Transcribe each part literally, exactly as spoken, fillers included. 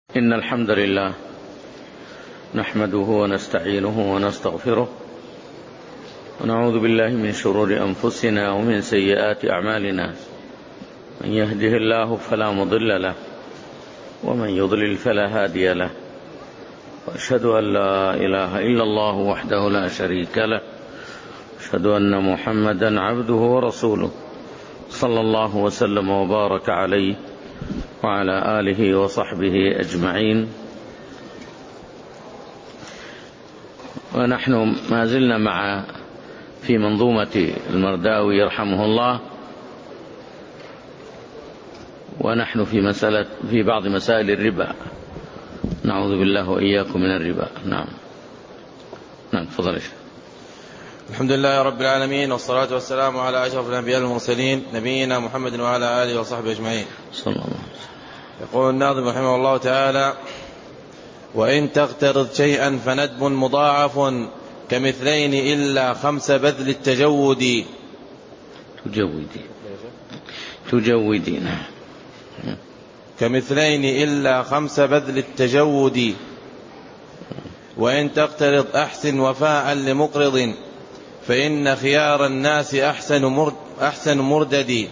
إن الحمد لله نحمده ونستعينه ونستغفره ونعوذ بالله من شرور أنفسنا ومن سيئات أعمالنا. من يهده الله فلا مضل له ومن يضلل فلا هادي له، وأشهد أن لا إله إلا الله وحده لا شريك له، أشهد أن محمدا عبده ورسوله صلى الله وسلم وبارك عليه وعلى آله وصحبه أجمعين. ونحن ما زلنا مع في منظومة المرداوي رحمه الله، ونحن في مسألة في بعض مسائل الربا. نعوذ بالله وإياكم من الربا. نعم نعم تفضل. الحمد لله رب العالمين، والصلاة والسلام على أشرف الأنبياء والمرسلين نبينا محمد وعلى آله وصحبه أجمعين. صلى الله عليه وسلم. يقول الناظم رحمه الله تعالى: وإن تقترض شيئا فندب مضاعف كمثلين إلا خمس بذل التجود. تجودي تجودين كمثلين إلا خمس بذل التجود. وإن تقترض أحسن وفاء لمقرض فإن خيار الناس أحسن مرد أحسن مردد.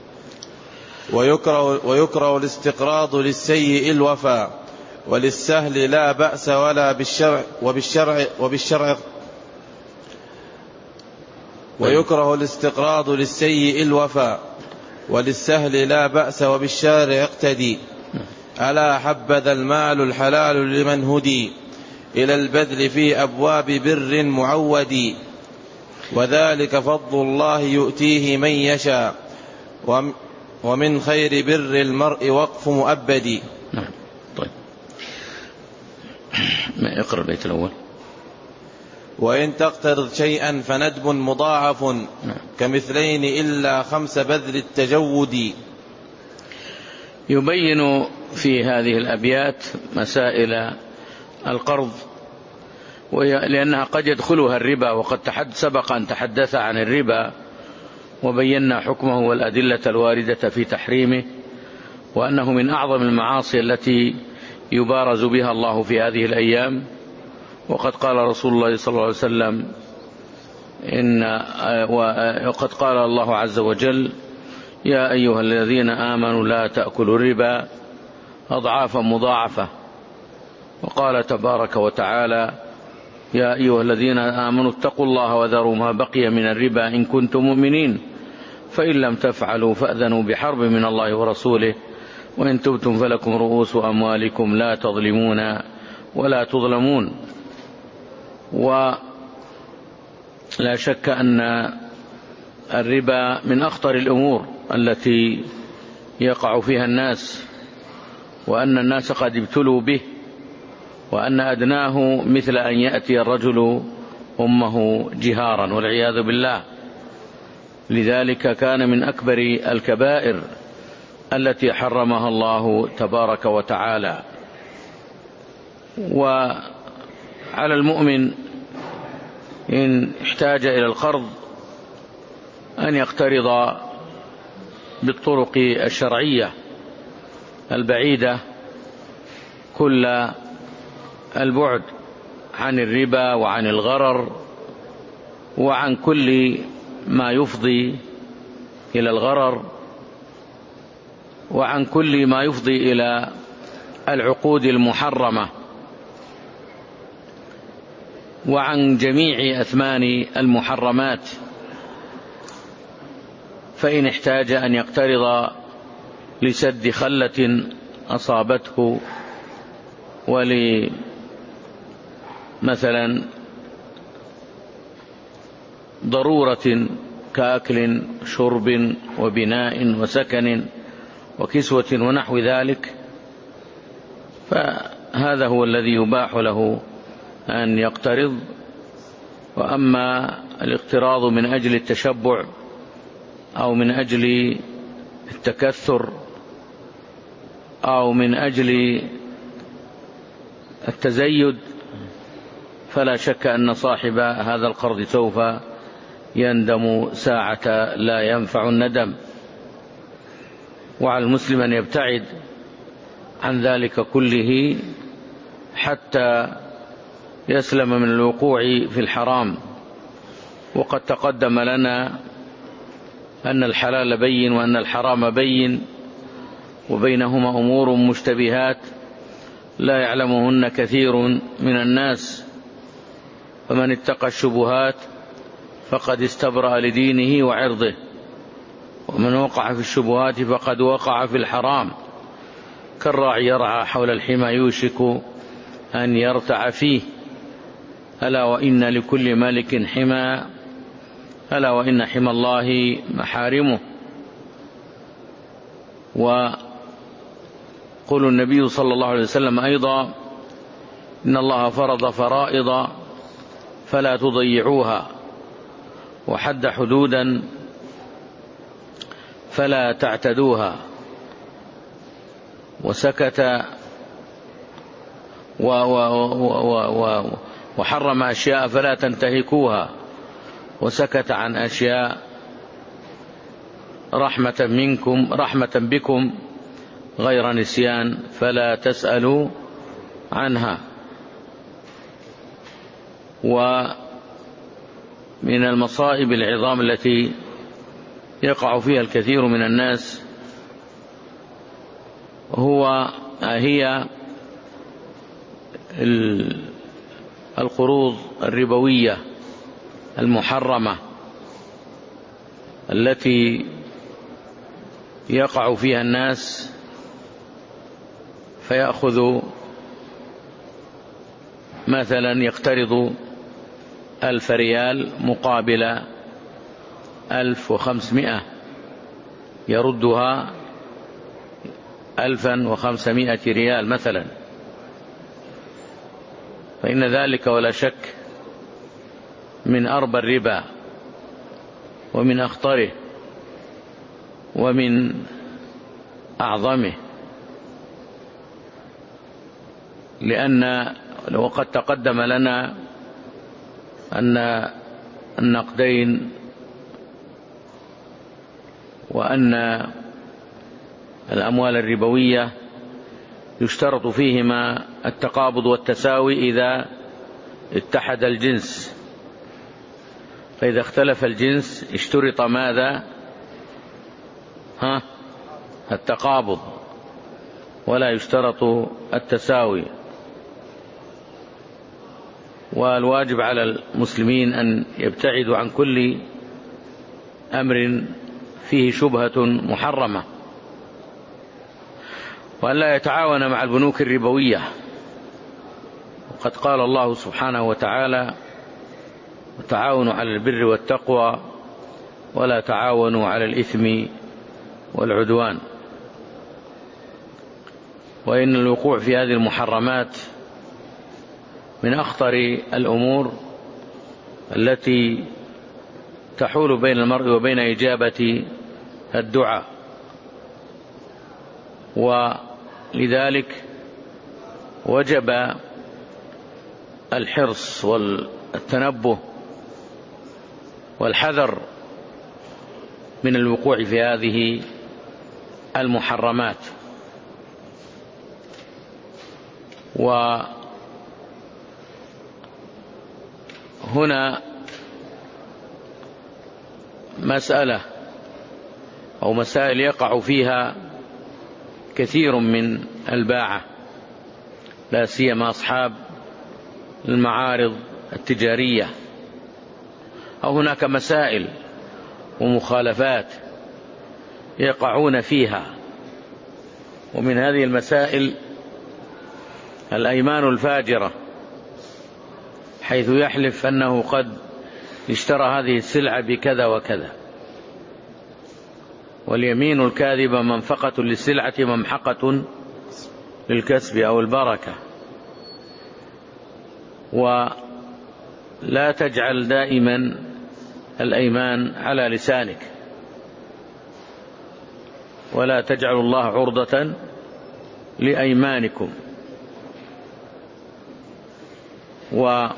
ويكره, ويكره الاستقراض للسيء الوفاء وللسهل لا بأس ولا بالشرع وبالشرع وبالشرع ويكره الاستقراض للسيء الوفاء وللسهل لا بأس وبالشرع يقتدي. ألا حبذا المال الحلال لمن هدي إلى البذل في أبواب بر معود. وذلك فضل الله يؤتيه من يشاء ومن خير بر المرء وقف مؤبد. نعم. طيب ما اقرأ البيت الأول. وإن تقترض شيئا فندب مضاعف نعم. كمثلين إلا خمس بذل التجود. يبين في هذه الأبيات مسائل القرض، لأنها قد يدخلها الربا، وقد تحد سبق أن تحدث عن الربا وبينا حكمه والأدلة الواردة في تحريمه، وأنه من أعظم المعاصي التي يبارز بها الله في هذه الأيام. وقد قال رسول الله صلى الله عليه وسلم إن وقد قال الله عز وجل: يا أيها الذين آمنوا لا تأكلوا الربا أضعافا مضاعفة. وقال تبارك وتعالى: يا أيها الذين آمنوا اتقوا الله وذروا ما بقي من الربا إن كنتم مؤمنين، فإن لم تفعلوا فأذنوا بحرب من الله ورسوله، وإن تبتم فلكم رؤوس أموالكم لا تظلمون ولا تظلمون. ولا شك أن الربا من أخطر الأمور التي يقع فيها الناس، وأن الناس قد ابتلوا به، وأن أدناه مثل أن يأتي الرجل أمه جهارا والعياذ بالله. لذلك كان من أكبر الكبائر التي حرمها الله تبارك وتعالى. وعلى المؤمن إن احتاج إلى القرض أن يقترض بالطرق الشرعية البعيدة كل البعد عن الربا وعن الغرر وعن كل ما يفضي إلى الغرر وعن كل ما يفضي إلى العقود المحرمة وعن جميع أثمان المحرمات. فإن احتاج أن يقترض لسد خلة أصابته ولمثلا ضرورة كأكل شرب وبناء وسكن وكسوة ونحو ذلك، فهذا هو الذي يباح له أن يقترض. وأما الاقتراض من أجل التشبع أو من أجل التكثر أو من أجل التزيد، فلا شك أن صاحب هذا القرض سوف يندم ساعة لا ينفع الندم. وعلى المسلم أن يبتعد عن ذلك كله حتى يسلم من الوقوع في الحرام. وقد تقدم لنا أن الحلال بين وأن الحرام بين، وبينهما أمور مشتبهات لا يعلمهن كثير من الناس، فمن اتقى الشبهات فقد استبرأ لدينه وعرضه، ومن وقع في الشبهات فقد وقع في الحرام، كالراعي يرعى حول الحمى يوشك أن يرتع فيه، ألا وإن لكل ملك حمى، ألا وإن حمى الله محارمه. وقول النبي صلى الله عليه وسلم أيضا: إن الله فرض فرائض فلا تضيعوها، وحد حدودا فلا تعتدوها، وسكت و و و و وحرم أشياء فلا تنتهكوها، وسكت عن أشياء رحمة منكم رحمة بكم غير نسيان فلا تسألوا عنها. ومن المصائب العظام التي يقع فيها الكثير من الناس هو هي القروض الربوية المحرمة التي يقع فيها الناس، فيأخذ مثلا يقترض ألف ريال مقابل ألف وخمسمائة، يردها ألفا وخمسمائة ريال مثلا، فإن ذلك ولا شك من أربى الربا ومن أخطره ومن أعظمه، لأن وقد تقدم لنا أن النقدين وأن الأموال الربوية يشترط فيهما التقابض والتساوي إذا اتحد الجنس، فإذا اختلف الجنس اشترط ماذا؟ ها؟ التقابض، ولا يشترط التساوي. والواجب على المسلمين أن يبتعدوا عن كل أمر فيه شبهة محرمة، وأن لا يتعاون مع البنوك الربوية. وقد قال الله سبحانه وتعالى: وتعاونوا على البر والتقوى ولا تعاونوا على الإثم والعدوان. وإن الوقوع في هذه المحرمات من أخطر الأمور التي تحول بين المرء وبين إجابة الدعاء، ولذلك وجب الحرص والتنبه والحذر من الوقوع في هذه المحرمات. وهنا مسألة أو مسائل يقع فيها كثير من الباعة، لا سيما أصحاب المعارض التجارية، أو هناك مسائل ومخالفات يقعون فيها. ومن هذه المسائل الأيمان الفاجرة، حيث يحلف أنه قد اشترى هذه السلعة بكذا وكذا، واليمين الكاذبة منفقة للسلعة ممحقة للكسب أو البركة. ولا تجعل دائما الأيمان على لسانك، ولا تجعل الله عرضة لأيمانكم. وأنت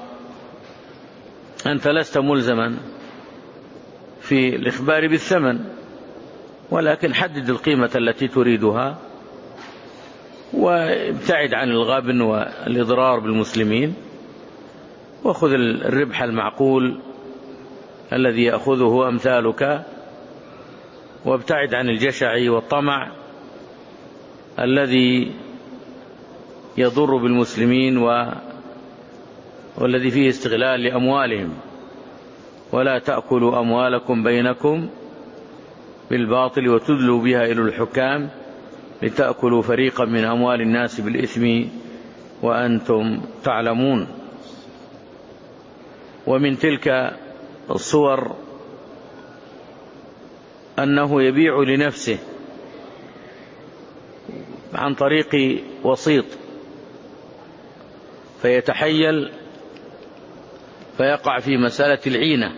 لست ملزما في الإخبار بالثمن، ولكن حدد القيمة التي تريدها وابتعد عن الغبن والإضرار بالمسلمين، وخذ الربح المعقول الذي يأخذه أمثالك، وابتعد عن الجشع والطمع الذي يضر بالمسلمين والذي فيه استغلال لأموالهم. ولا تأكلوا أموالكم بينكم بالباطل وتدلوا بها إلى الحكام لتأكلوا فريقا من أموال الناس بالإثم وأنتم تعلمون. ومن تلك الصور أنه يبيع لنفسه عن طريق وسيط، فيتحيل فيقع في مسألة العينة،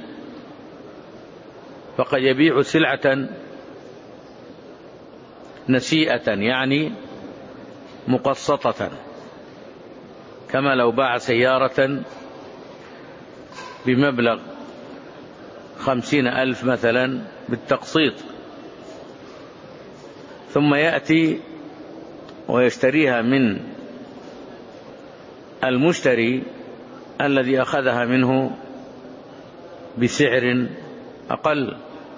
فقد يبيع سلعة نسيئة يعني مقسطة، كما لو باع سيارة بمبلغ خمسين ألف مثلا بالتقسيط، ثم يأتي ويشتريها من المشتري الذي أخذها منه بسعر أقل،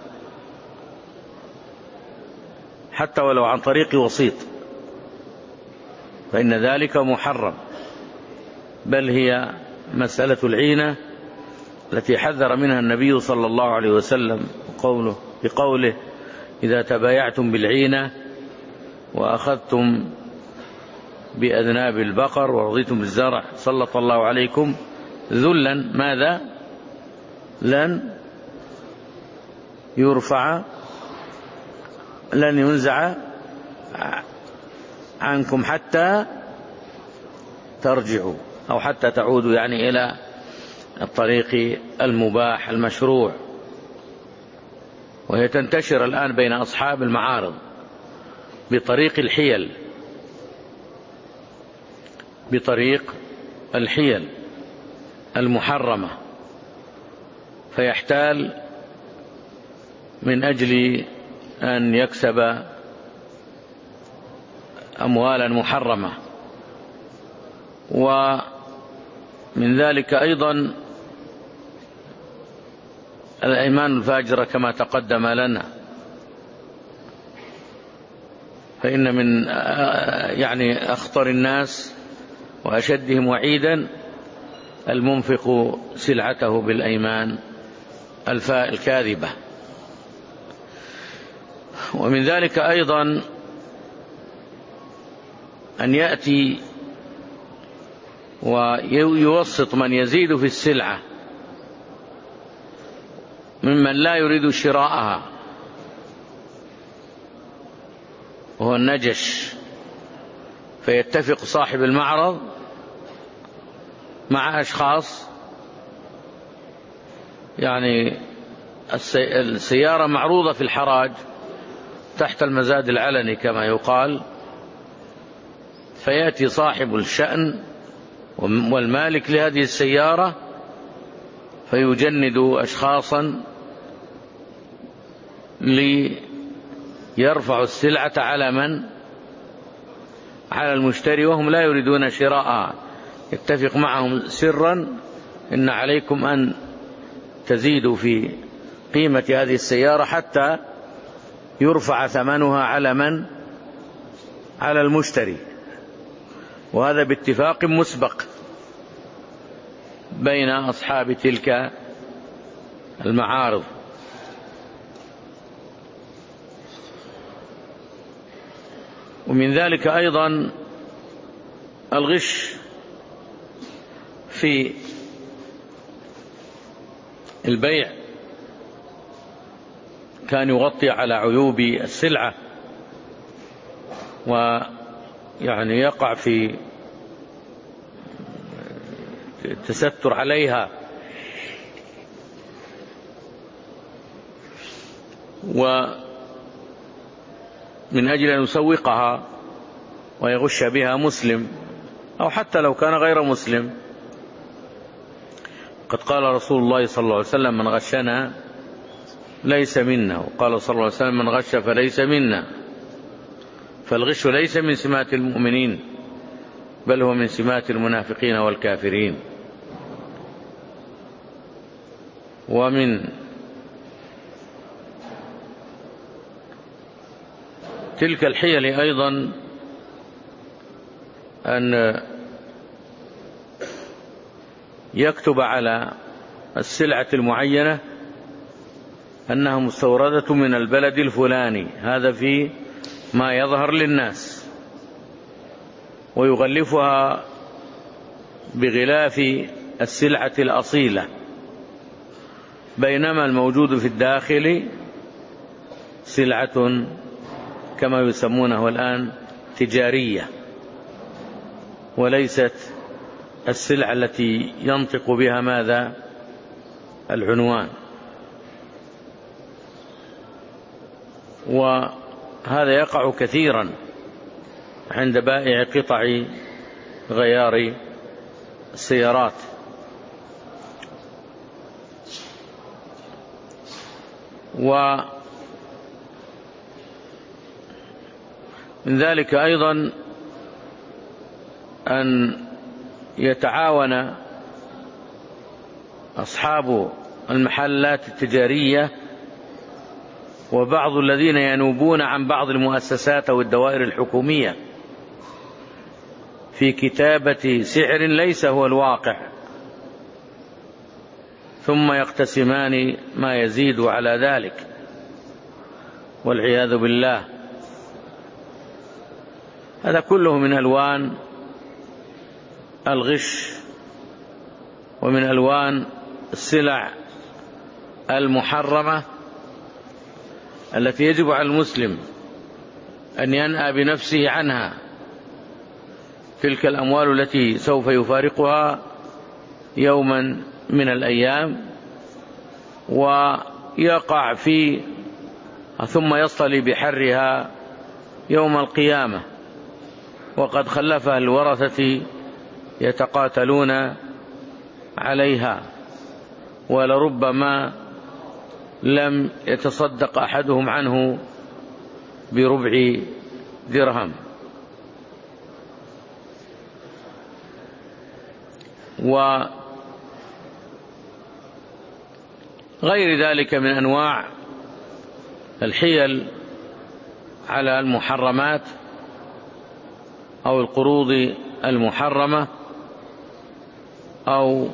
حتى ولو عن طريق وسيط، فإن ذلك محرم، بل هي مسألة العينة التي حذر منها النبي صلى الله عليه وسلم قوله بقوله: إذا تبايعتم بالعينة وأخذتم بأذناب البقر ورضيتم بالزرع سلط الله عليكم ذلا ماذا لن يرفع لن ينزع عنكم حتى ترجعوا أو حتى تعودوا، يعني إلى الطريق المباح المشروع. وهي تنتشر الآن بين أصحاب المعارض بطريق الحيل بطريق الحيل المحرمة، فيحتال من أجل أن يكسب أموالا محرمة. ومن ذلك أيضا الأيمان الفاجرة كما تقدم لنا، فإن من يعني أخطر الناس وأشدهم وعيدا المنفق سلعته بالأيمان الكاذبة. ومن ذلك أيضا أن يأتي ويوسط من يزيد في السلعة ممن لا يريد شراءها، وهو النجش، فيتفق صاحب المعرض مع أشخاص، يعني السيارة معروضة في الحراج تحت المزاد العلني كما يقال، فيأتي صاحب الشأن والمالك لهذه السيارة فيجند أشخاصا ليرفع السلعة على من؟ على المشتري، وهم لا يريدون شراءها. يتفق معهم سرا: إن عليكم أن تزيدوا في قيمة هذه السيارة حتى يرفع ثمنها على من؟ على المشتري. وهذا باتفاق مسبق بين أصحاب تلك المعارض. ومن ذلك أيضا الغش في البيع، كان يغطي على عيوب السلعة ويعني يقع في التستر عليها، ومن أجل أن يسوقها ويغش بها مسلم أو حتى لو كان غير مسلم. قد قال رسول الله صلى الله عليه وسلم: من غشنا ليس منا. وقال صلى الله عليه وسلم: من غش فليس منا. فالغش ليس من سمات المؤمنين، بل هو من سمات المنافقين والكافرين. ومن تلك الحيل أيضا أن يكتب على السلعة المعينة أنها مستوردة من البلد الفلاني، هذا في ما يظهر للناس، ويغلفها بغلاف السلعة الأصيلة، بينما الموجود في الداخل سلعة كما يسمونه الآن تجارية، وليست السلعة التي ينطق بها ماذا؟ العنوان. وهذا يقع كثيرا عند بائع قطع غيار السيارات. ومن ذلك أيضا أن يتعاون أصحاب المحلات التجارية وبعض الذين ينوبون عن بعض المؤسسات أو الدوائر الحكومية في كتابة سعر ليس هو الواقع، ثم يقتسمان ما يزيد على ذلك والعياذ بالله. هذا كله من ألوان الغش ومن ألوان السلع المحرمة التي يجب على المسلم أن ينأى بنفسه عنها. تلك الأموال التي سوف يفارقها يوما من الأيام ويقع في ثم يصطلي بحرها يوم القيامة، وقد خلفها الورثة يتقاتلون عليها، ولربما لم يتصدق أحدهم عنه بربع درهم. وغير ذلك من أنواع الحيل على المحرمات أو القروض المحرمة أو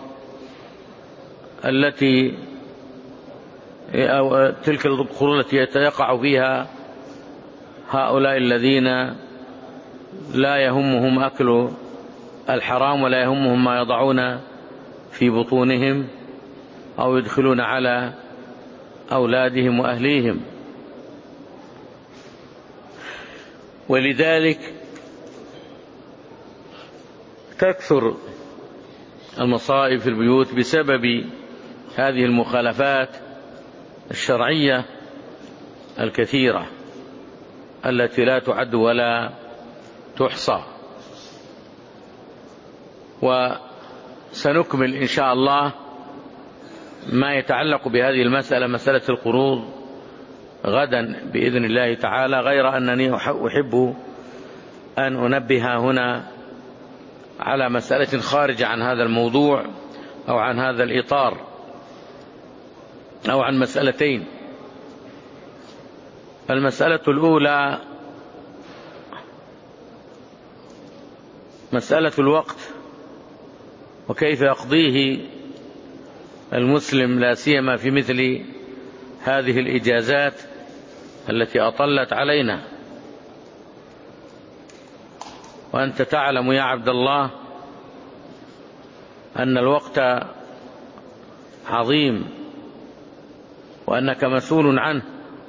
التي أو تلك القروض التي يقع فيها هؤلاء الذين لا يهمهم أكل الحرام ولا يهمهم ما يضعون في بطونهم أو يدخلون على أولادهم وأهليهم. ولذلك تكثر المصائب في البيوت بسبب هذه المخالفات الشرعية الكثيرة التي لا تعد ولا تحصى. وسنكمل إن شاء الله ما يتعلق بهذه المسألة، مسألة القروض، غدا بإذن الله تعالى، غير أنني أحب أن أنبه هنا على مسألة خارجة عن هذا الموضوع أو عن هذا الإطار، أو عن مسألتين. المسألة الأولى مسألة الوقت وكيف يقضيه المسلم، لا سيما في مثل هذه الإجازات التي أطلت علينا. وأنت تعلم يا عبد الله أن الوقت عظيم وأنك مسؤول عنه.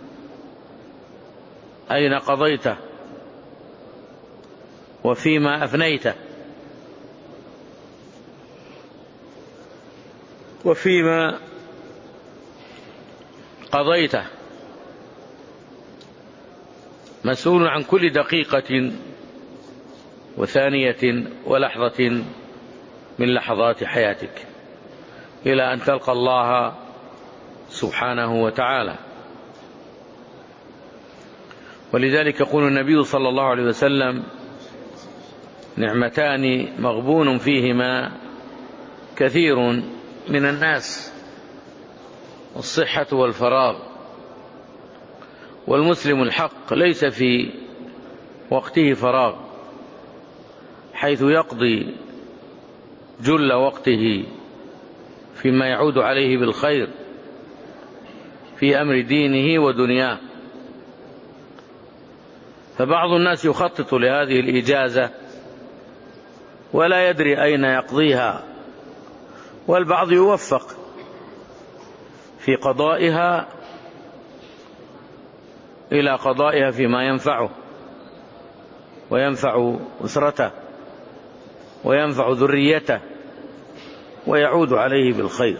أين قضيته وفيما أفنيته وفيما قضيته، مسؤول عن كل دقيقة وثانية ولحظة من لحظات حياتك إلى أن تلقى الله سبحانه وتعالى. ولذلك يقول النبي صلى الله عليه وسلم: نعمتان مغبون فيهما كثير من الناس، الصحة والفراغ. والمسلم الحق ليس في وقته فراغ، حيث يقضي جل وقته فيما يعود عليه بالخير في أمر دينه ودنياه. فبعض الناس يخطط لهذه الإجازة ولا يدري أين يقضيها، والبعض يوفق في قضائها إلى قضائها فيما ينفعه وينفع أسرته وينفع ذريته ويعود عليه بالخير.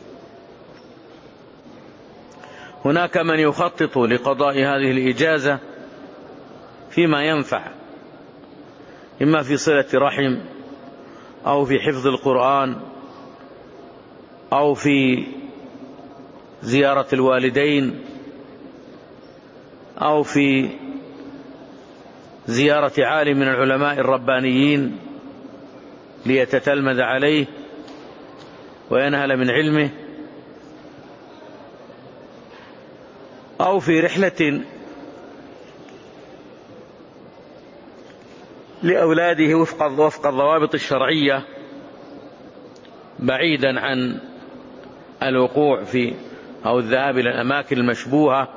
هناك من يخطط لقضاء هذه الإجازة فيما ينفع، إما في صلة رحم، أو في حفظ القرآن، أو في زيارة الوالدين، أو في زيارة عالم من العلماء الربانيين ليتتلمذ عليه وينهل من علمه، أو في رحلة لأولاده وفق وفق الضوابط الشرعية، بعيدا عن الوقوع في أو الذهاب إلى الأماكن المشبوهة.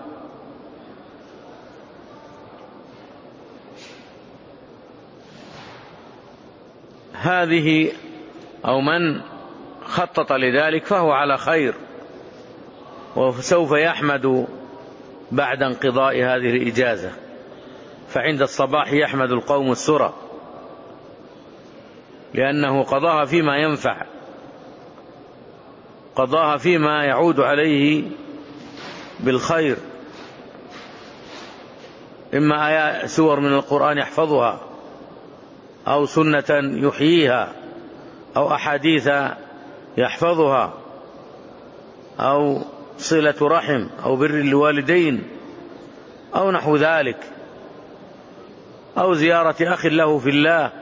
هذه أو من خطط لذلك فهو على خير، وسوف يحمد بعد انقضاء هذه الإجازة، فعند الصباح يحمد القوم السرى، لأنه قضاها فيما ينفع، قضاها فيما يعود عليه بالخير، إما آيات سور من القرآن يحفظها، أو سنة يحييها، أو أحاديث يحفظها، أو صلة رحم، أو بر الوالدين، أو نحو ذلك، أو زيارة أخ له في الله،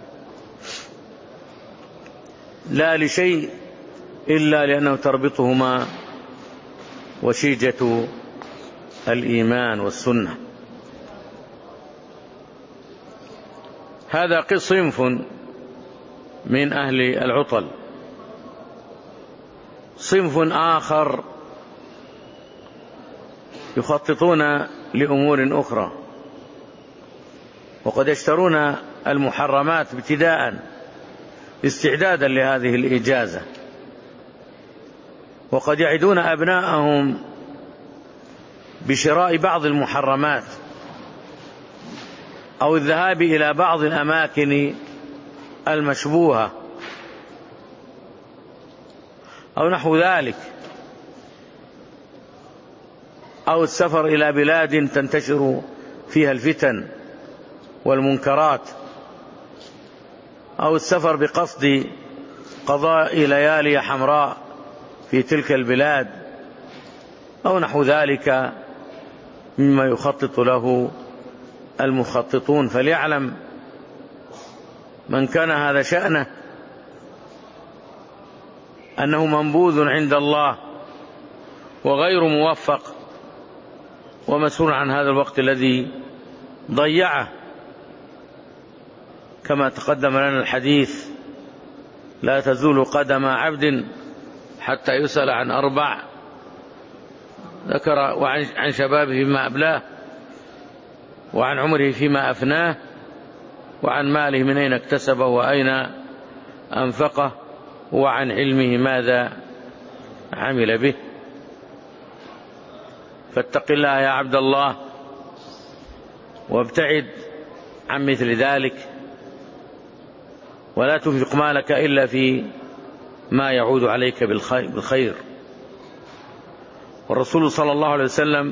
لا لشيء إلا لأنه تربطهما وشيجة الإيمان والسنة. هذا صنف من أهل العطل. صنف آخر يخططون لأمور أخرى، وقد يشترون المحرمات ابتداء استعدادا لهذه الإجازة، وقد يعدون أبناءهم بشراء بعض المحرمات أو الذهاب إلى بعض الأماكن المشبوهة أو نحو ذلك، أو السفر إلى بلاد تنتشر فيها الفتن والمنكرات، أو السفر بقصد قضاء ليالي حمراء في تلك البلاد، أو نحو ذلك مما يخطط له المخططون. فليعلم من كان هذا شأنه أنه منبوذ عند الله وغير موفق ومسؤول عن هذا الوقت الذي ضيعه، كما تقدم لنا الحديث: لا تزول قدم عبد حتى يسأل عن أربع، ذكر عن شبابه فيما أبلاه، وعن عمره فيما أفناه، وعن ماله من أين اكتسبه وأين أنفقه، وعن علمه ماذا عمل به. فاتق الله يا عبد الله، وابتعد عن مثل ذلك، ولا تنفق مالك إلا في ما يعود عليك بالخير. والرسول صلى الله عليه وسلم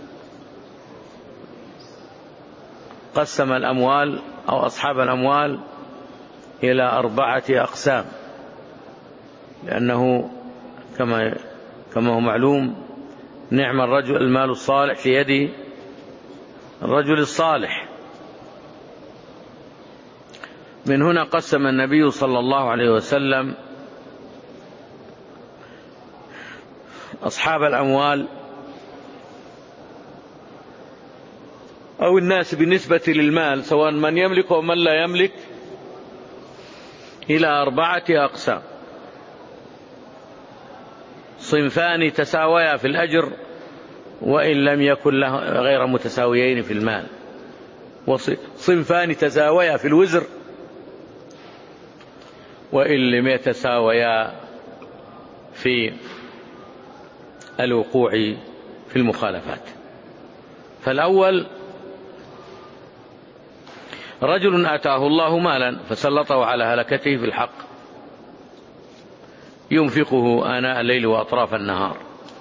قسم الأموال أو أصحاب الأموال إلى أربعة أقسام، لأنه كما كما هو معلوم: نعم الرجل المال الصالح في يده الرجل الصالح. من هنا قسم النبي صلى الله عليه وسلم أصحاب الأموال أو الناس بالنسبة للمال، سواء من يملك ومن لا يملك، إلى أربعة أقسام: صنفان تساويا في الأجر وإن لم يكن له غير متساويين في المال، وصنفان تساويا في الوزر وإن لم يتساويا في الوقوع في المخالفات. فالأول رجل آتاه الله مالا فسلطه على هلكته في الحق، ينفقه آناء الليل وأطراف النهار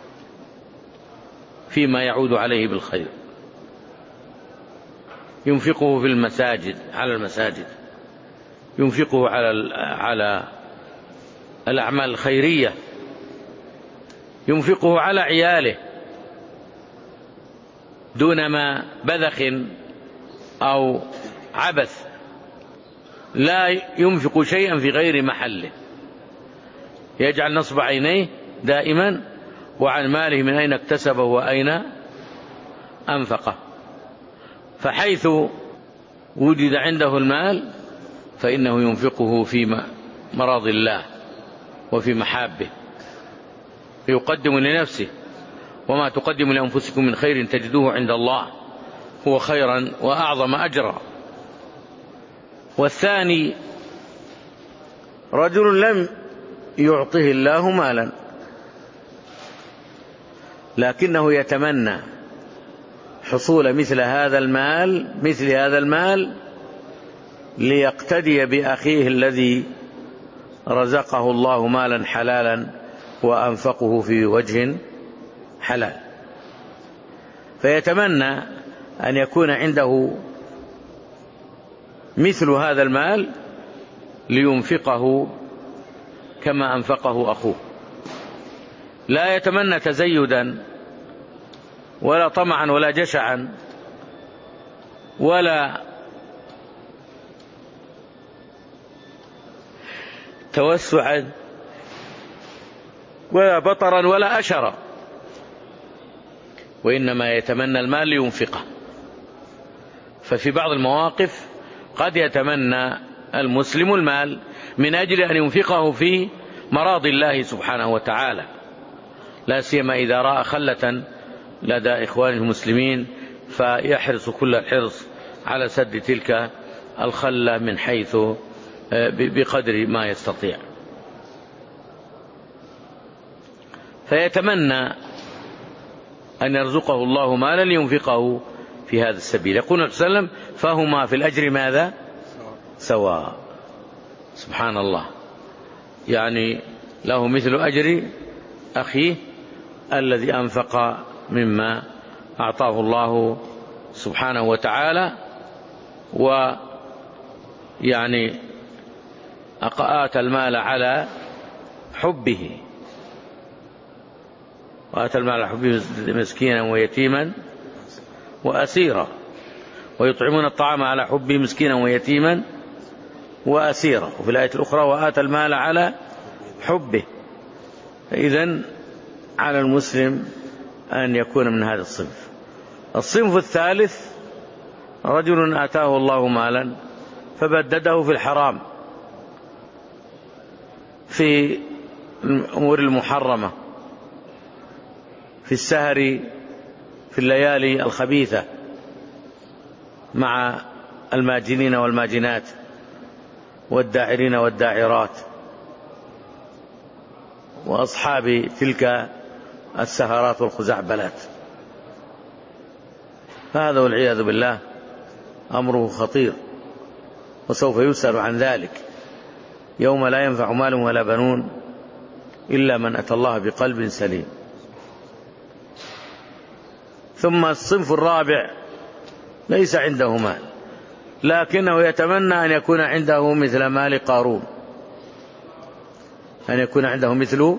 فيما يعود عليه بالخير، ينفقه في المساجد على المساجد، ينفقه على على الأعمال الخيرية، ينفقه على عياله دون ما بذخ أو عبث، لا ينفق شيئا في غير محله، يجعل نصب عينيه دائما وعن ماله من أين اكتسبه وأين أنفقه. فحيث وجد عنده المال فإنه ينفقه في مراضي الله وفي محابه، يقدم لنفسه: وما تقدموا لأنفسكم من خير تجدوه عند الله هو خيرا وأعظم أجرا. والثاني رجل لم يعطه الله مالا لكنه يتمنى حصول مثل هذا المال مثل هذا المال ليقتدي بأخيه الذي رزقه الله مالا حلالا وأنفقه في وجه حلال، فيتمنى أن يكون عنده مثل هذا المال لينفقه كما أنفقه أخوه، لا يتمنى تزيدا ولا طمعا ولا جشعا ولا توسعا ولا بطرا ولا أشرا، وإنما يتمنى المال لينفقه. ففي بعض المواقف قد يتمنى المسلم المال من أجل أن ينفقه في مراضي الله سبحانه وتعالى، لا سيما إذا رأى خلة لدى إخوانه المسلمين فيحرص كل الحرص على سد تلك الخلة من حيث بقدر ما يستطيع، فيتمنى أن يرزقه الله مالا لينفقه في هذا السبيل. يقول النبي صلى الله عليه وسلم: فهما في الأجر ماذا؟ سواء. سبحان الله، يعني له مثل أجر أخيه الذي أنفق مما أعطاه الله سبحانه وتعالى، ويعني آتى المال على حبه، وآتى المال على حبه مسكينا ويتيما وأسيرا، ويطعمون الطعام على حبه مسكينا ويتيما وأسيرا. وفي الآية الأخرى: وآتى المال على حبه. إذن على المسلم أن يكون من هذا الصنف. الصنف الثالث رجل آتاه الله مالا فبدده في الحرام، في الأمور المحرمة، في السهر في الليالي الخبيثة مع الماجنين والماجنات والداعرين والداعرات وأصحاب تلك السهرات والخزعبلات، فهذا والعياذ بالله أمره خطير، وسوف يسأل عن ذلك يوم لا ينفع مال ولا بنون إلا من أتى الله بقلب سليم. ثم الصنف الرابع ليس عنده مال لكنه يتمنى أن يكون عنده مثل مال قارون، أن يكون عنده مثل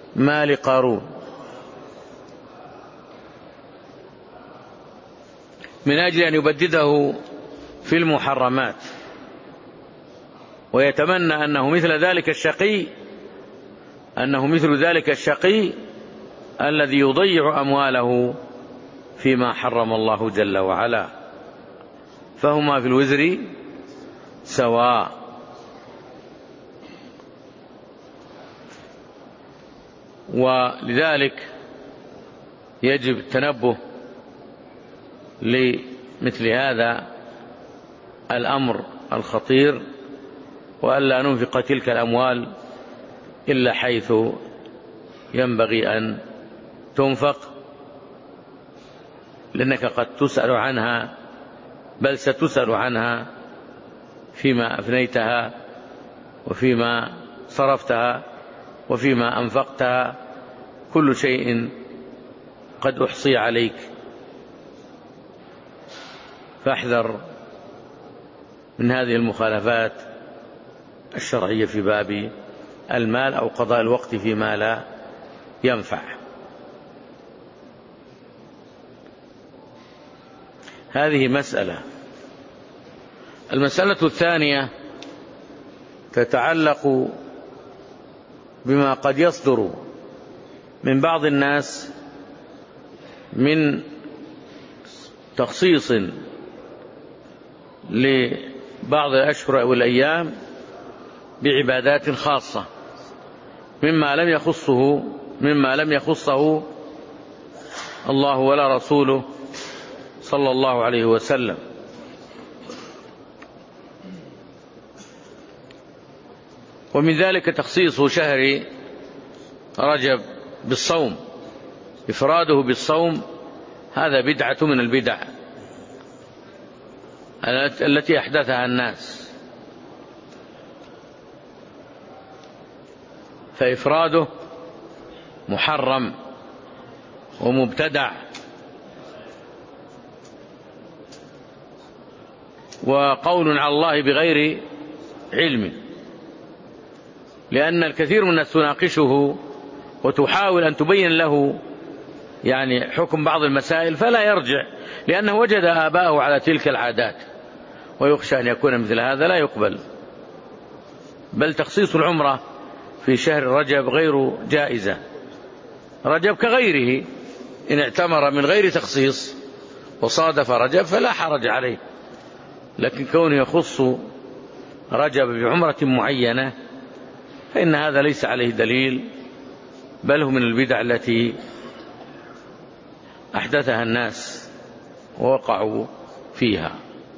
مال قارون، من أجل أن يبدده في المحرمات، ويتمنى أنه مثل ذلك الشقي أنه مثل ذلك الشقي الذي يضيع أمواله فيما حرم الله جل وعلا، فهما في الوزر سواء. ولذلك يجب التنبه لمثل هذا الأمر الخطير، وألا ننفق تلك الأموال إلا حيث ينبغي أن تنفق، لأنك قد تسأل عنها، بل ستسأل عنها فيما أفنيتها وفيما صرفتها وفيما أنفقتها، كل شيء قد أحصي عليك. فاحذر من هذه المخالفات الشرعية في باب المال أو قضاء الوقت فيما لا ينفع. هذه مسألة. المسألة الثانية تتعلق بما قد يصدر من بعض الناس من تخصيص لبعض الأشهر أو الأيام بعبادات خاصة مما لم يخصه مما لم يخصه الله ولا رسوله صلى الله عليه وسلم. ومن ذلك تخصيص شهر رجب بالصوم، إفراده بالصوم، هذا بدعة من البدع التي أحدثها الناس، فإفراده محرم ومبتدع، وقول على الله بغير علم، لأن الكثير من الناس تناقشه وتحاول أن تبين له يعني حكم بعض المسائل فلا يرجع، لأنه وجد آباءه على تلك العادات، ويخشى أن يكون مثل هذا لا يقبل. بل تخصيص العمرة في شهر رجب غير جائزة، رجب كغيره إن اعتمر من غير تخصيص وصادف رجب فلا حرج عليه، لكن كونه يخص رجب بعمرة معينة فإن هذا ليس عليه دليل، بل هو من البدع التي أحدثها الناس ووقعوا فيها.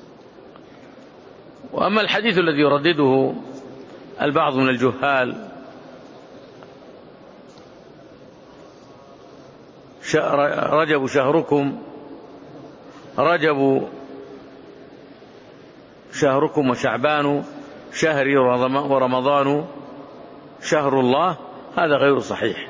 وأما الحديث الذي يردده البعض من الجهال رجب شهركم رجب شهركم وشعبان شهري ورمضان شهر الله، هذا غير صحيح.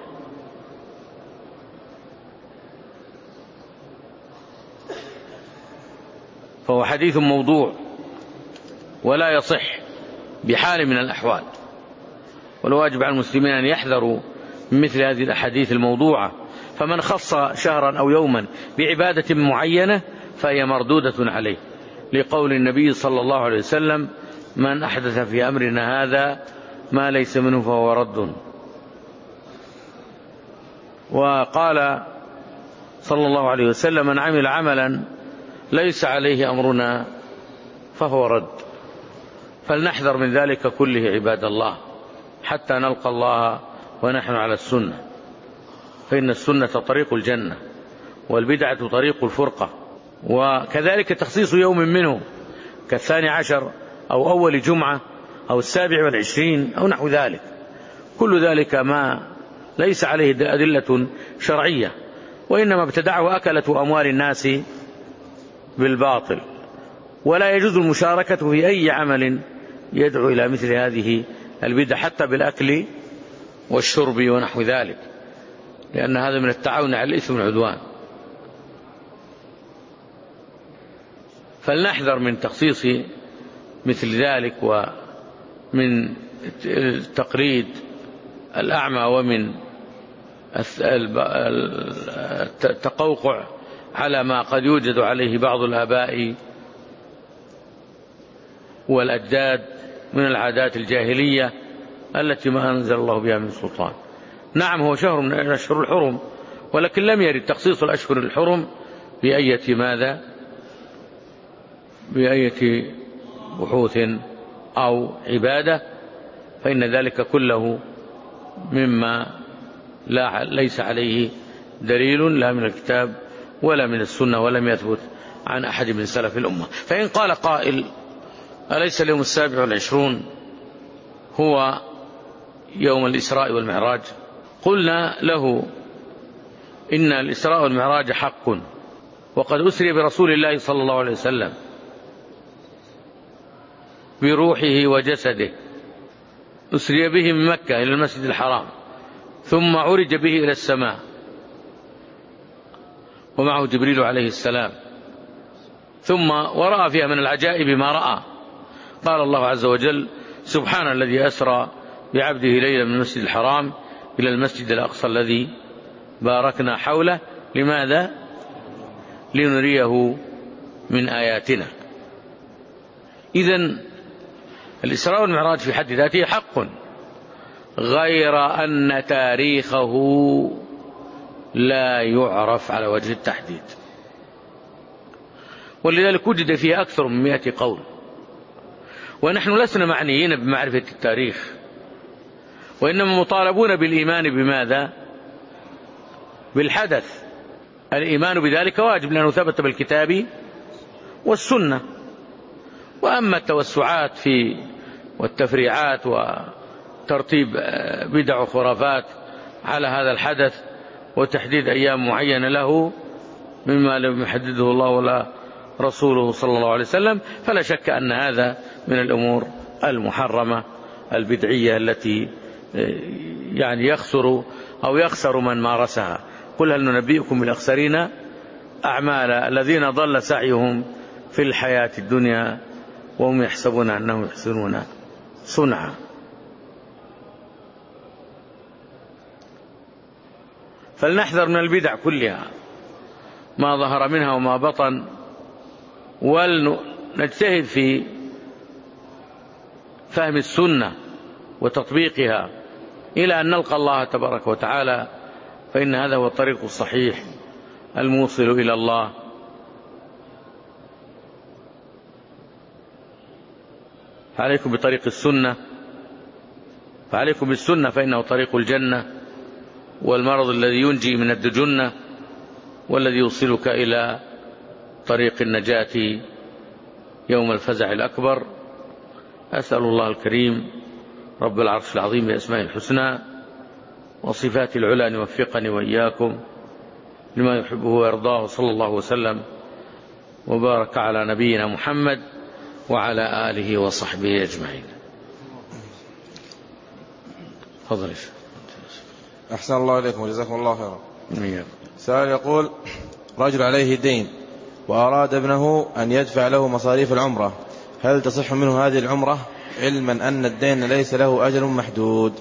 فهو حديث موضوع ولا يصح بحال من الأحوال، والواجب على المسلمين أن يحذروا من مثل هذه الأحاديث الموضوعة. فمن خص شهرا أو يوما بعبادة معينة فهي مردودة عليه، لقول النبي صلى الله عليه وسلم: من أحدث في أمرنا هذا ما ليس منه فهو رد. وقال صلى الله عليه وسلم: من عمل عملا ليس عليه أمرنا فهو رد. فلنحذر من ذلك كله عباد الله حتى نلقى الله ونحن على السنة، فإن السنة طريق الجنة والبدعة طريق الفرقة. وكذلك تخصيص يوم منه كالثاني عشر أو أول جمعة أو السابع والعشرين أو نحو ذلك، كل ذلك ما ليس عليه أدلة شرعية، وإنما ابتدعه أكلة أموال الناس بالباطل. ولا يجوز المشاركة في أي عمل يدعو إلى مثل هذه البدع، حتى بالأكل والشرب ونحو ذلك، لأن هذا من التعاون على الإثم والعدوان. فلنحذر من تخصيص مثل ذلك ومن التقليد الأعمى ومن التقوقع على ما قد يوجد عليه بعض الآباء والأجداد من العادات الجاهلية التي ما أنزل الله بها من سلطان. نعم هو شهر من الأشهر الحرم، ولكن لم يرد تخصيص الأشهر الحرم بأية ماذا بأية بحوث أو عبادة، فإن ذلك كله مما لا ليس عليه دليل لا من الكتاب ولا من السنة، ولم يثبت عن أحد من سلف الأمة. فإن قال قائل أليس اليوم السابع والعشرون هو يوم الإسراء والمعراج؟ قلنا له إن الإسراء والمعراج حق، وقد أسري برسول الله صلى الله عليه وسلم بروحه وجسده، أسري به من مكة إلى المسجد الحرام، ثم عرج به إلى السماء ومعه جبريل عليه السلام، ثم ورأى فيها من العجائب ما رأى. قال الله عز وجل: سبحان الذي أسرى بعبده ليلا من المسجد الحرام إلى المسجد الأقصى الذي باركنا حوله. لماذا؟ لنريه من آياتنا. إذن الإسراء والمعراج في حد ذاته حق، غير أن تاريخه لا يعرف على وجه التحديد، ولذلك وجد فيه أكثر من مئة قول. ونحن لسنا معنيين بمعرفة التاريخ، وإنما مطالبون بالإيمان بماذا؟ بالحدث. الإيمان بذلك واجب لأنه ثبت بالكتاب والسنة. وأما التوسعات في والتفريعات وترتيب بدع وخرافات على هذا الحدث وتحديد أيام معينة له مما لم يحدده الله ولا رسوله صلى الله عليه وسلم، فلا شك أن هذا من الأمور المحرمة البدعية التي يعني يخسر أو يخسر من مارسها. قل هل ننبئكم بالأخسرين أعمالا الذين ضل سعيهم في الحياة الدنيا وهم يحسبون أنهم يحسنون صنعا. فلنحذر من البدع كلها ما ظهر منها وما بطن، ولنجتهد في فهم السنة وتطبيقها إلى أن نلقى الله تبارك وتعالى، فإن هذا هو الطريق الصحيح الموصل إلى الله. فعليكم بطريق السنة، فعليكم بالسنة فإنه طريق الجنة، والمرض الذي ينجي من الدجنة، والذي يوصلك إلى طريق النجاة يوم الفزع الأكبر. أسأل الله الكريم رب العرش العظيم بأسمائه الحسنى وصفات العلى أن يوفقني وإياكم لما يحبه ويرضاه، صلى الله وسلم وبارك على نبينا محمد وعلى آله وصحبه أجمعين. تفضل. أحسن الله إليكم وجزاكم الله خيرا. سؤال يقول: رجل عليه دين وأراد ابنه أن يدفع له مصاريف العمرة، هل تصح منه هذه العمرة علما أن الدين ليس له أجل محدود؟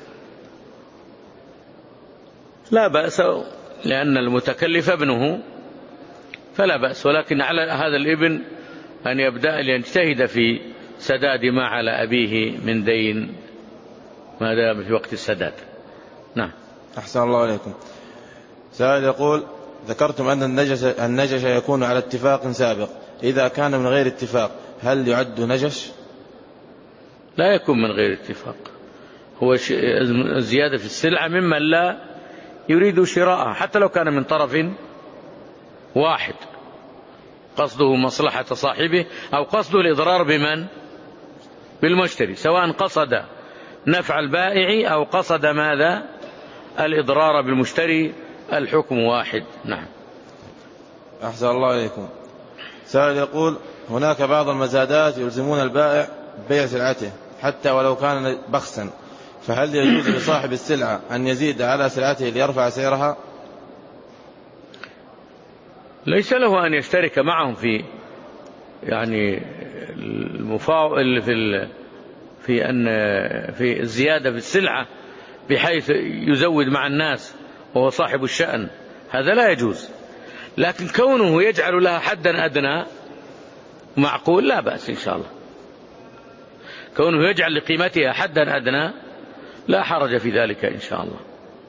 لا بأس، لأن المتكلف ابنه فلا بأس، ولكن على هذا الابن أن يبدأ ليجتهد في سداد ما على أبيه من دين ما دام في وقت السداد. نعم. أحسن الله عليكم. سائل يقول: ذكرتم أن النجش, النجش يكون على اتفاق سابق، إذا كان من غير اتفاق هل يعد نجش؟ لا يكون من غير اتفاق، هو زيادة في السلعة ممن لا يريد شراءها حتى لو كان من طرف واحد، قصده مصلحة صاحبه أو قصده الإضرار بمن؟ بالمشتري، سواء قصد نفع البائع أو قصد ماذا؟ الإضرار بالمشتري، الحكم واحد. نعم. أحسن الله إليكم. سائل يقول: هناك بعض المزادات يلزمون البائع بيع سلعته حتى ولو كان بخسا، فهل يجوز لصاحب السلعة أن يزيد على سلعته ليرفع سعرها؟ ليس له أن يشترك معهم في يعني المفاوض في في أن في الزيادة في السلعة بحيث يزود مع الناس وهو صاحب الشأن، هذا لا يجوز. لكن كونه يجعل لها حدا أدنى معقول لا بأس إن شاء الله. كونه يجعل لقيمتها حدا أدنى لا حرج في ذلك إن شاء الله.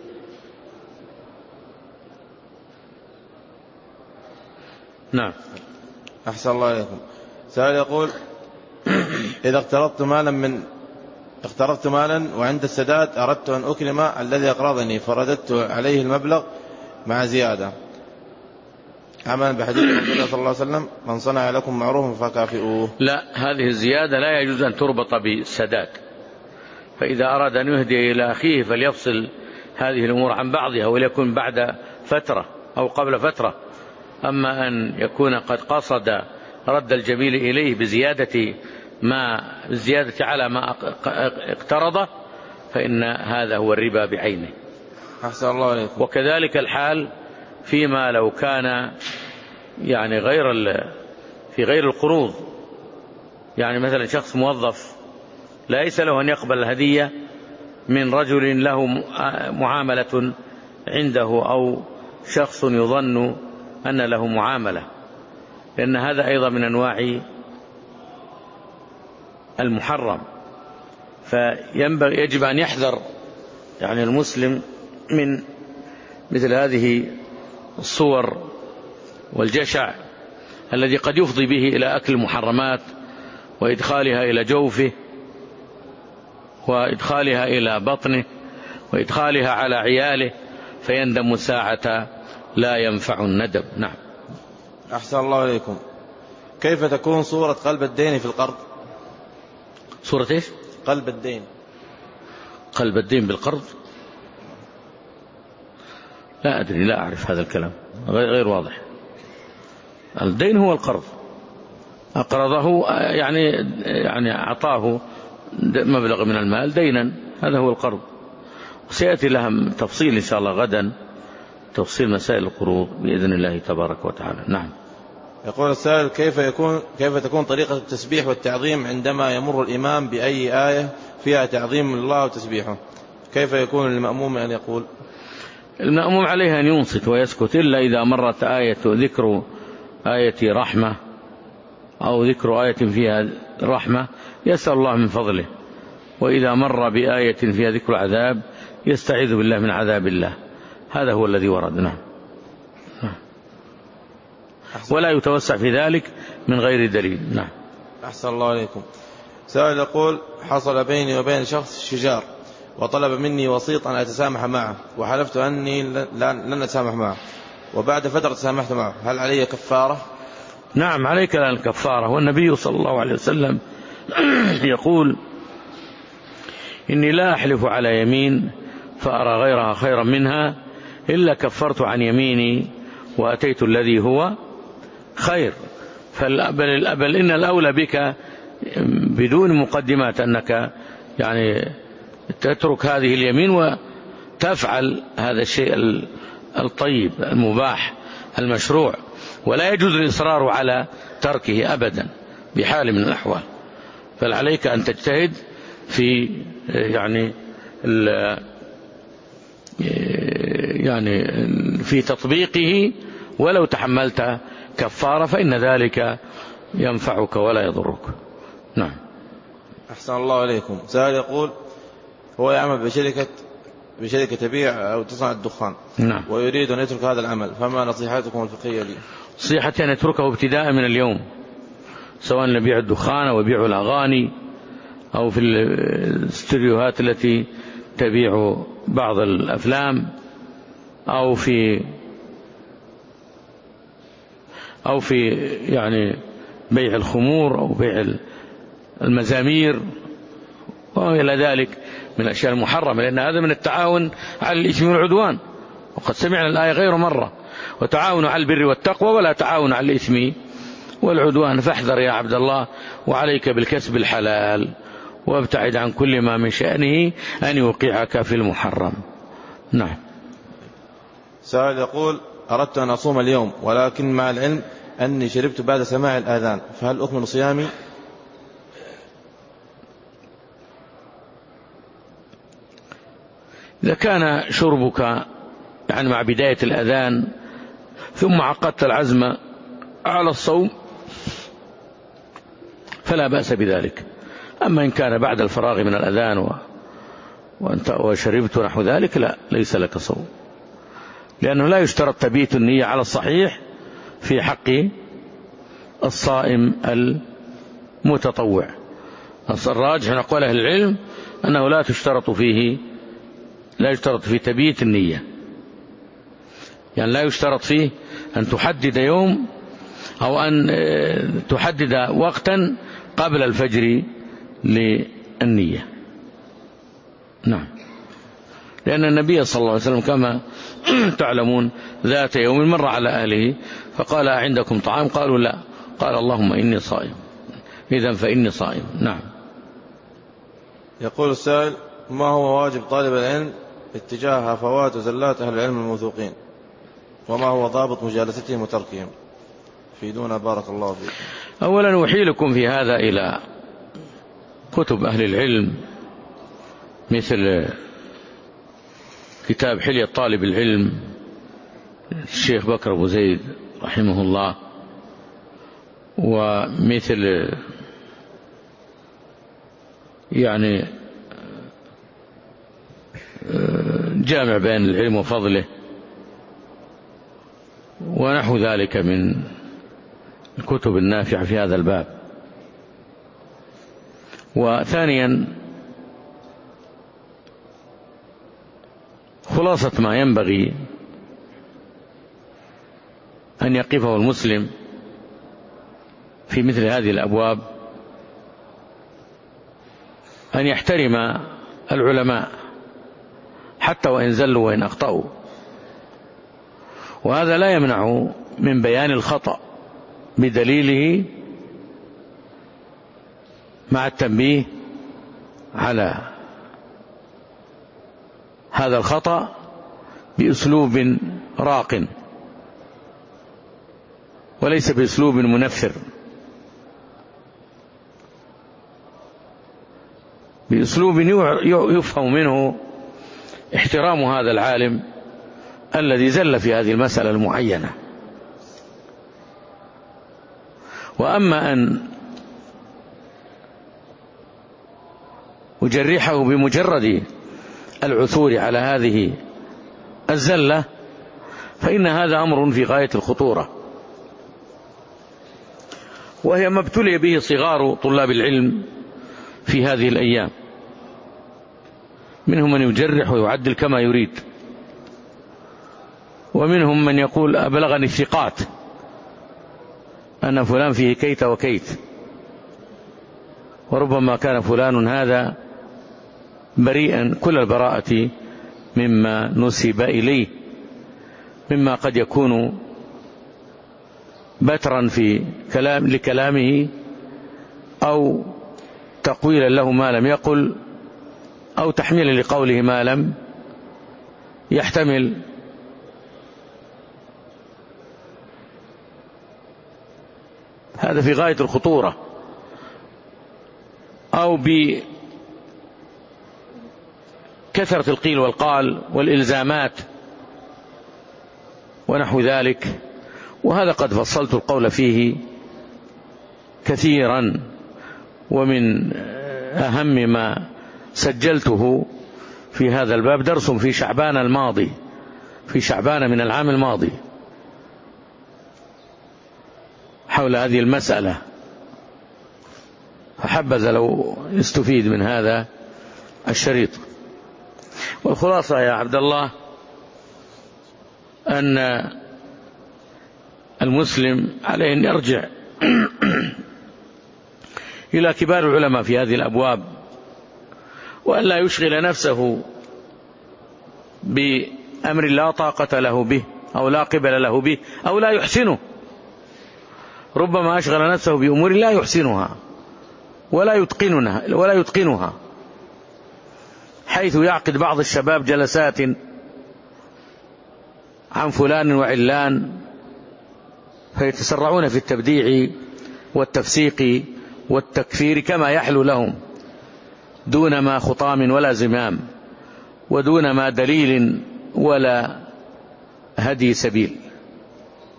نعم. أحسن الله عليكم. سؤال يقول إذا اقترضت مالا من اقترضت مالا وعند السداد أردت أن أكرم الذي أقرضني فرددت عليه المبلغ مع زيادة عملا بحديث رسول الله صلى الله عليه وسلم من صنع لكم معروفا فكافئوه. لا، هذه الزيادة لا يجوز أن تربط بالسداد، فإذا أراد أن يهدي إلى أخيه فليفصل هذه الأمور عن بعضها وليكن بعد فترة أو قبل فترة. أما أن يكون قد قصد رد الجميل إليه بزيادة ما زيادة على ما اقترضه فإن هذا هو الربا بعينه. أحسن الله عليكم. وكذلك الحال فيما لو كان يعني غير في غير القروض، يعني مثلا شخص موظف ليس له أن يقبل الهدية من رجل له معاملة عنده أو شخص يظن أن له معاملة، لأن هذا أيضا من أنواع المحرم. فينبغي يجب أن يحذر يعني المسلم من مثل هذه الصور والجشع الذي قد يفضي به إلى أكل المحرمات وإدخالها إلى جوفه وإدخالها إلى بطنه وإدخالها على عياله فيندم ساعة لا ينفع الندم. نعم. أحسن الله عليكم. كيف تكون صورة قلب الدين في القرض؟ صورة إيش؟ قلب الدين. قلب الدين بالقرض؟ لا أدري، لا أعرف هذا الكلام، غير واضح. الدين هو القرض، أقرضه يعني يعني أعطاه مبلغ من المال دينا، هذا هو القرض. وسيأتي لها تفصيل إن شاء الله غدا، تفصيل مسائل القروض بإذن الله تبارك وتعالى. نعم. يقول السائل كيف يكون كيف تكون طريقة التسبيح والتعظيم عندما يمر الإمام بأي آية فيها تعظيم الله وتسبيحه؟ كيف يكون المأموم أن يقول؟ المأموم عليه أن ينصت ويسكت إلا إذا مرت آية ذكر آية رحمة أو ذكر آية فيها رحمة يسأل الله من فضله، وإذا مر بآية فيها ذكر عذاب يستعيذ بالله من عذاب الله. هذا هو الذي ورد. نعم. ولا يتوسع في ذلك من غير دليل. نعم. أحسن الله عليكم. سائل يقول حصل بيني وبين شخص شجار وطلب مني وسيط أن أتسامح معه وحلفت أني لن أتسامح معه وبعد فترة تسامحت معه، هل علي كفارة؟ نعم عليك الكفارة. والنبي صلى الله عليه وسلم يقول إني لا أحلف على يمين فأرى غيرها خيرا منها إلا كفرت عن يميني وأتيت الذي هو خير. بل إن الأولى بك بدون مقدمات أنك يعني تترك هذه اليمين وتفعل هذا الشيء الطيب المباح المشروع، ولا يجوز الإصرار على تركه أبدا بحال من الأحوال. فعليك أن تجتهد في يعني يعني في تطبيقه، ولو تحملت كفارة فإن ذلك ينفعك ولا يضرك. نعم. أحسن الله عليكم. سائل يقول هو يعمل بشركة بشركة تبيع أو تصنع الدخان. نعم. ويريد أن يترك هذا العمل، فما نصيحتكم الفقهية لي؟ نصيحتي أن يتركه ابتداء من اليوم، سواء يبيع الدخان أو يبيع الأغاني أو في الاستديوهات التي تبيع بعض الأفلام أو في أو في يعني بيع الخمور أو بيع المزامير وإلى ذلك من الأشياء المحرمة، لأن هذا من التعاون على الإثم والعدوان، وقد سمعنا الآية غير مرة: وتعاونوا على البر والتقوى ولا تعاونوا على الإثم والعدوان. فاحذر يا عبد الله، وعليك بالكسب الحلال، وابتعد عن كل ما من شأنه أن يوقعك في المحرم. نعم. سؤال يقول أردت أن أصوم اليوم ولكن مع العلم أني شربت بعد سماع الآذان، فهل أكمل صيامي؟ إذا كان شربك يعني مع بداية الأذان ثم عقدت العزم على الصوم فلا بأس بذلك. أما إن كان بعد الفراغ من الأذان و... وأنت وشربت نحو ذلك لا، ليس لك صوم، لأنه لا يشترط تبيت النية على الصحيح في حق الصائم المتطوع. الراجح من أقوال أهل العلم أنه لا تشترط فيه لا يشترط فيه تبيت النية، يعني لا يشترط فيه أن تحدد يوم أو أن تحدد وقتا قبل الفجر للنية. نعم، لأن النبي صلى الله عليه وسلم كما تعلمون ذات يوم مر على أهله فقال عندكم طعام؟ قالوا لا، قال اللهم إني صائم، إذن فإني صائم. نعم. يقول السائل: ما هو واجب طالب العلم اتجاه هفوات وزلات أهل العلم الموثوقين، وما هو ضابط مجالستهم وتركهم؟ فيدونا بارك الله فيكم. أولا أحيلكم في هذا إلى كتب أهل العلم مثل كتاب حلية طالب العلم الشيخ بكر أبو زيد رحمه الله، ومثل يعني جامع بيان العلم وفضله ونحو ذلك من الكتب النافعة في هذا الباب. وثانيا خلاصة ما ينبغي أن يقفه المسلم في مثل هذه الأبواب أن يحترم العلماء حتى وإن زلوا وإن أخطأوا، وهذا لا يمنع من بيان الخطأ بدليله مع التنبيه على هذا الخطأ بأسلوب راق وليس بأسلوب منفر، بأسلوب يفهم منه احترام هذا العالم الذي زل في هذه المسألة المعينة. وأما أن أجرحه بمجرد العثور على هذه الزلة فإن هذا أمر في غاية الخطورة، وهي ما ابتلي به صغار طلاب العلم في هذه الأيام، منهم من يجرح ويعدل كما يريد، ومنهم من يقول أبلغني الثقات أن فلان فيه كيت وكيت، وربما كان فلان هذا بريئا كل البراءة مما نسب إليه، مما قد يكون بترا في كلام لكلامه أو تقويلا له ما لم يقل أو تحميلا لقوله ما لم يحتمل. هذا في غاية الخطورة. أو بكثرة القيل والقال والإلزامات ونحو ذلك، وهذا قد فصلت القول فيه كثيرا، ومن أهم ما سجلته في هذا الباب درس في شعبان الماضي في شعبان من العام الماضي حول هذه المسألة، فحبذا لو يستفيد من هذا الشريط. والخلاصة يا عبد الله أن المسلم عليه أن يرجع إلى كبار العلماء في هذه الأبواب، وأن لا يشغل نفسه بأمر لا طاقة له به أو لا قبل له به أو لا يحسنه. ربما أشغل نفسه بأمور لا يحسنها ولا يتقنها ولا يتقنها حيث يعقد بعض الشباب جلسات عن فلان وعلان فيتسرعون في التبديع والتفسيق والتكفير كما يحلو لهم، دون ما خطام ولا زمام، ودون ما دليل ولا هدي سبيل.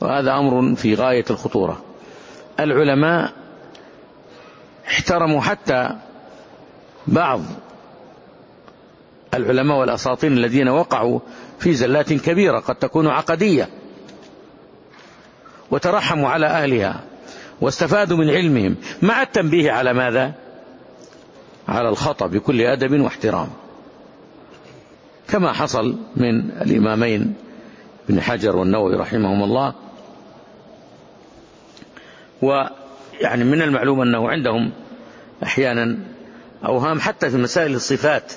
وهذا أمر في غاية الخطورة. العلماء احترموا حتى بعض العلماء والأساطين الذين وقعوا في زلات كبيرة قد تكون عقدية، وترحموا على أهلها واستفادوا من علمهم مع التنبيه على ماذا؟ على الخطأ بكل أدب واحترام، كما حصل من الإمامين ابن حجر والنووي رحمهم الله. ويعني من المعلوم أنه عندهم أحيانا أوهام حتى في مسائل الصفات،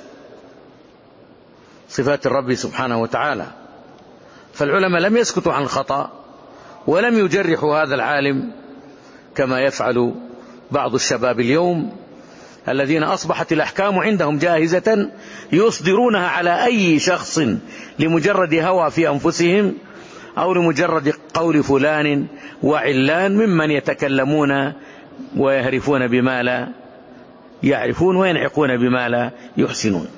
صفات الرب سبحانه وتعالى، فالعلماء لم يسكتوا عن الخطأ ولم يجرحوا هذا العالم كما يفعل بعض الشباب اليوم الذين أصبحت الأحكام عندهم جاهزة يصدرونها على أي شخص لمجرد هوى في أنفسهم أو لمجرد قول فلان وعلان ممن يتكلمون ويهرفون بما لا يعرفون وينعقون بما لا يحسنون.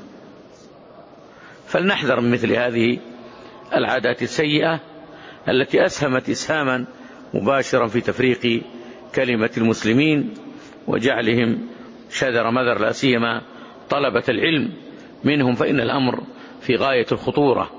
فلنحذر من مثل هذه العادات السيئة التي أسهمت إسهاما مباشرا في تفريق كلمة المسلمين وجعلهم شذر مذر، لا سيما طلبة العلم منهم، فإن الأمر في غاية الخطورة.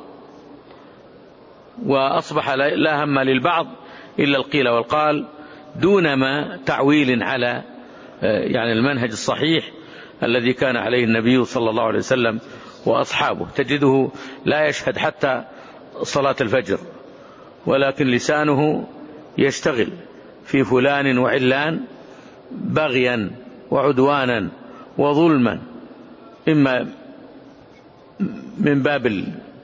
وأصبح لا هم للبعض إلا القيل والقال دون ما تعويل على يعني المنهج الصحيح الذي كان عليه النبي صلى الله عليه وسلم وأصحابه. تجده لا يشهد حتى صلاة الفجر، ولكن لسانه يشتغل في فلان وعلان بغيا وعدوانا وظلما، إما من باب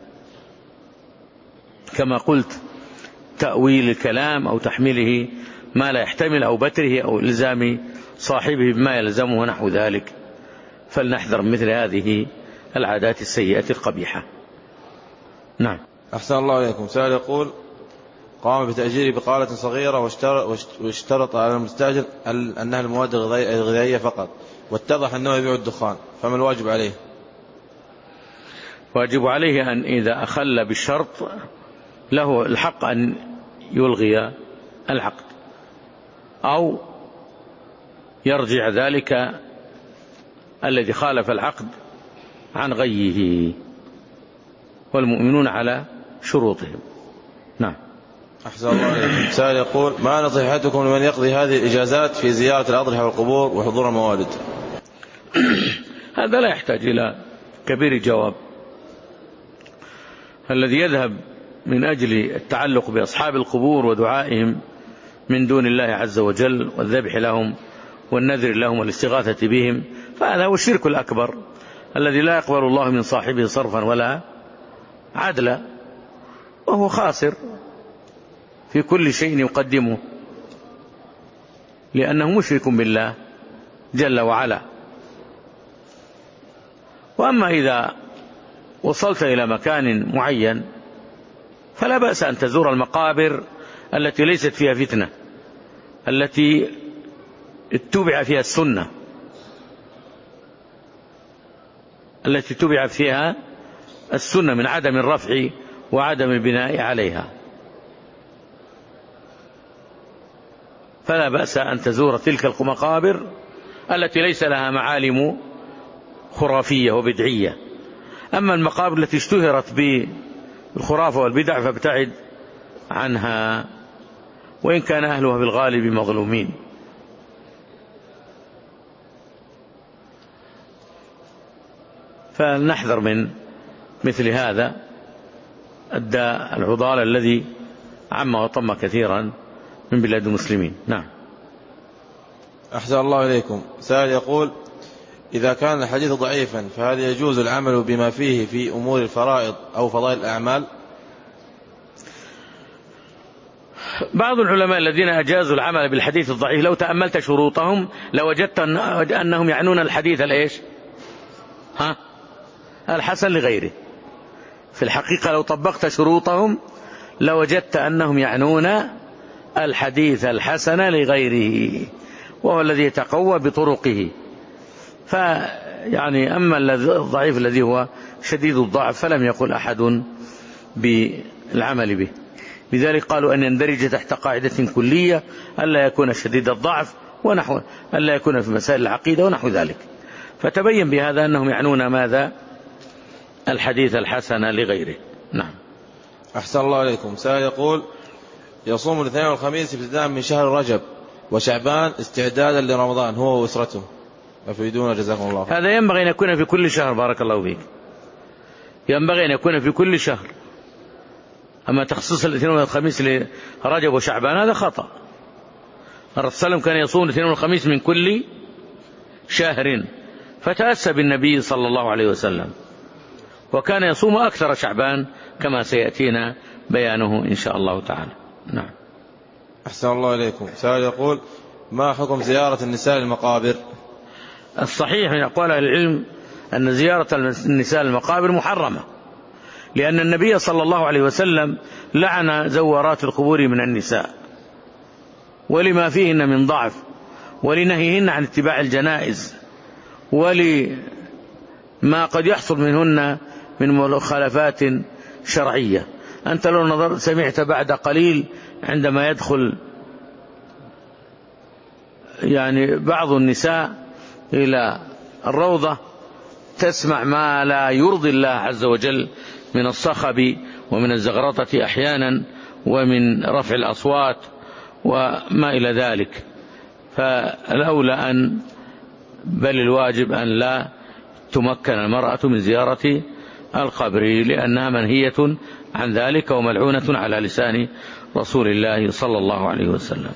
كما قلت تأويل الكلام أو تحميله ما لا يحتمل أو بتره أو إلزام صاحبه بما يلزمه نحو ذلك. فلنحذر مثل هذه العادات السيئة القبيحة. نعم. أحسن الله إليكم. سائل يقول: قام بتأجير بقالة صغيرة واشترط على المستأجر أنها المواد الغذائية فقط، واتضح أنه يبيع الدخان، فما الواجب عليه؟ واجب عليه أن إذا أخل بالشرط له الحق أن يلغي العقد أو يرجع ذلك الذي خالف العقد عن غيه، والمؤمنون على شروطهم. نعم. أحسن الله عليكم. سائل يقول: ما نصيحتكم لمن يقضي هذه الإجازات في زيارة الأضرحة والقبور وحضور الموالد؟ هذا لا يحتاج إلى كبير جواب. الذي يذهب من أجل التعلق بأصحاب القبور ودعائهم من دون الله عز وجل والذبح لهم والنذر لهم والاستغاثة بهم، فهذا هو الشرك الأكبر الذي لا يقبل الله من صاحبه صرفا ولا عدلا، وهو خاسر في كل شيء يقدمه، لأنه مشرك بالله جل وعلا. وأما إذا وصلت إلى مكان معين فلا بأس أن تزور المقابر التي ليست فيها فتنة، التي اتبع فيها السنة، التي اتبع فيها السنة من عدم الرفع وعدم البناء عليها. فلا بأس أن تزور تلك المقابر التي ليس لها معالم خرافية وبدعية. أما المقابر التي اشتهرت بالخرافة والبدع فابتعد عنها، وإن كان أهلها بالغالب مظلومين. فلنحذر من مثل هذا الداء العضال الذي عم وطم كثيرا من بلاد المسلمين. نعم. أحسن الله إليكم. سائل يقول: إذا كان الحديث ضعيفا فهل يجوز العمل بما فيه في أمور الفرائض أو فضائل الأعمال؟ بعض العلماء الذين أجازوا العمل بالحديث الضعيف لو تأملت شروطهم لوجدت أنهم يعنون الحديث الإيش؟ ها؟ الحسن لغيره. في الحقيقة لو طبقت شروطهم لوجدت أنهم يعنون الحديث الحسن لغيره، وهو الذي يتقوى بطرقه. فيعني أما الضعيف الذي هو شديد الضعف فلم يقل أحد بالعمل به. لذلك قالوا أن يندرج تحت قاعدة كلية ألا يكون شديد الضعف ونحو ألا يكون في مسائل العقيدة ونحو ذلك. فتبين بهذا أنهم يعنون ماذا؟ الحديث الحسن لغيره. نعم. أحسن الله عليكم. سائل يقول يصوم الاثنين والخميس ابتداء من شهر رجب وشعبان استعدادا لرمضان هو وأسرته، أفيدونا جزاكم الله. هذا ينبغي أن يكون في كل شهر، بارك الله فيك، ينبغي أن يكون في كل شهر. أما تخصيص الاثنين والخميس لرجب وشعبان هذا خطأ. الرسول صلى الله عليه وسلم كان يصوم الاثنين والخميس من كل شهر، فتأسى بالنبي صلى الله عليه وسلم، وكان يصوم أكثر شعبان كما سيأتينا بيانه إن شاء الله تعالى. نعم. أحسن الله إليكم. سائل يقول ما حكم زيارة النساء المقابر؟ الصحيح من أقوال أهل العلم أن زيارة النساء المقابر محرمة، لأن النبي صلى الله عليه وسلم لعن زوارات القبور من النساء، ولما فيهن من ضعف، ولنهيهن عن اتباع الجنائز، ولما قد يحصل منهن من مخالفات شرعية. أنت لو نظرت سمعت بعد قليل عندما يدخل يعني بعض النساء إلى الروضة تسمع ما لا يرضي الله عز وجل من الصخب ومن الزغرطة أحيانا ومن رفع الأصوات وما إلى ذلك. فالأولى أن بل الواجب أن لا تمكن المرأة من زيارة القبر، لأنها منهية عن ذلك وملعونة على لسان رسول الله صلى الله عليه وسلم.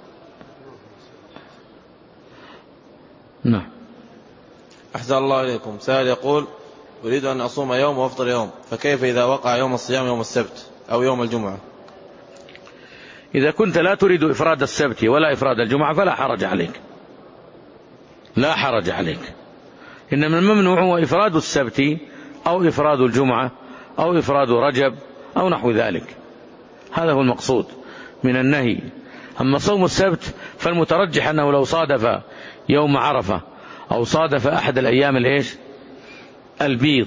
نعم. أحسن الله إليكم. سائل يقول أريد أن أصوم يوم وأفطر يوم، فكيف إذا وقع يوم الصيام يوم السبت أو يوم الجمعة؟ إذا كنت لا تريد إفراد السبت ولا إفراد الجمعة فلا حرج عليك، لا حرج عليك. إنما الممنوع هو إفراد السبت أو إفراد الجمعة أو إفراد رجب أو نحو ذلك، هذا هو المقصود من النهي. أما صوم السبت فالمترجح أنه لو صادف يوم عرفة أو صادف أحد الأيام الإيش البيض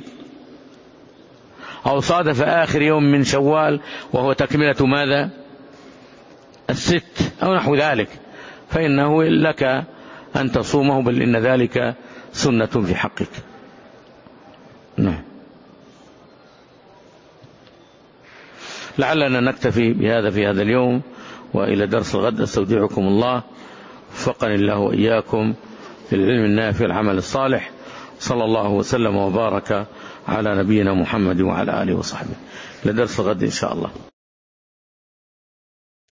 أو صادف آخر يوم من شوال وهو تكملة ماذا الست أو نحو ذلك، فإنه لك أن تصومه، بل إن ذلك سنة في حقك. نعم. لعلنا نكتفي بهذا في هذا اليوم، وإلى درس الغد استودعكم الله، وفقني الله وإياكم للعلم النافع العمل الصالح. صلى الله وسلم وبارك على نبينا محمد وعلى آله وصحبه. إلى درس الغد إن شاء الله.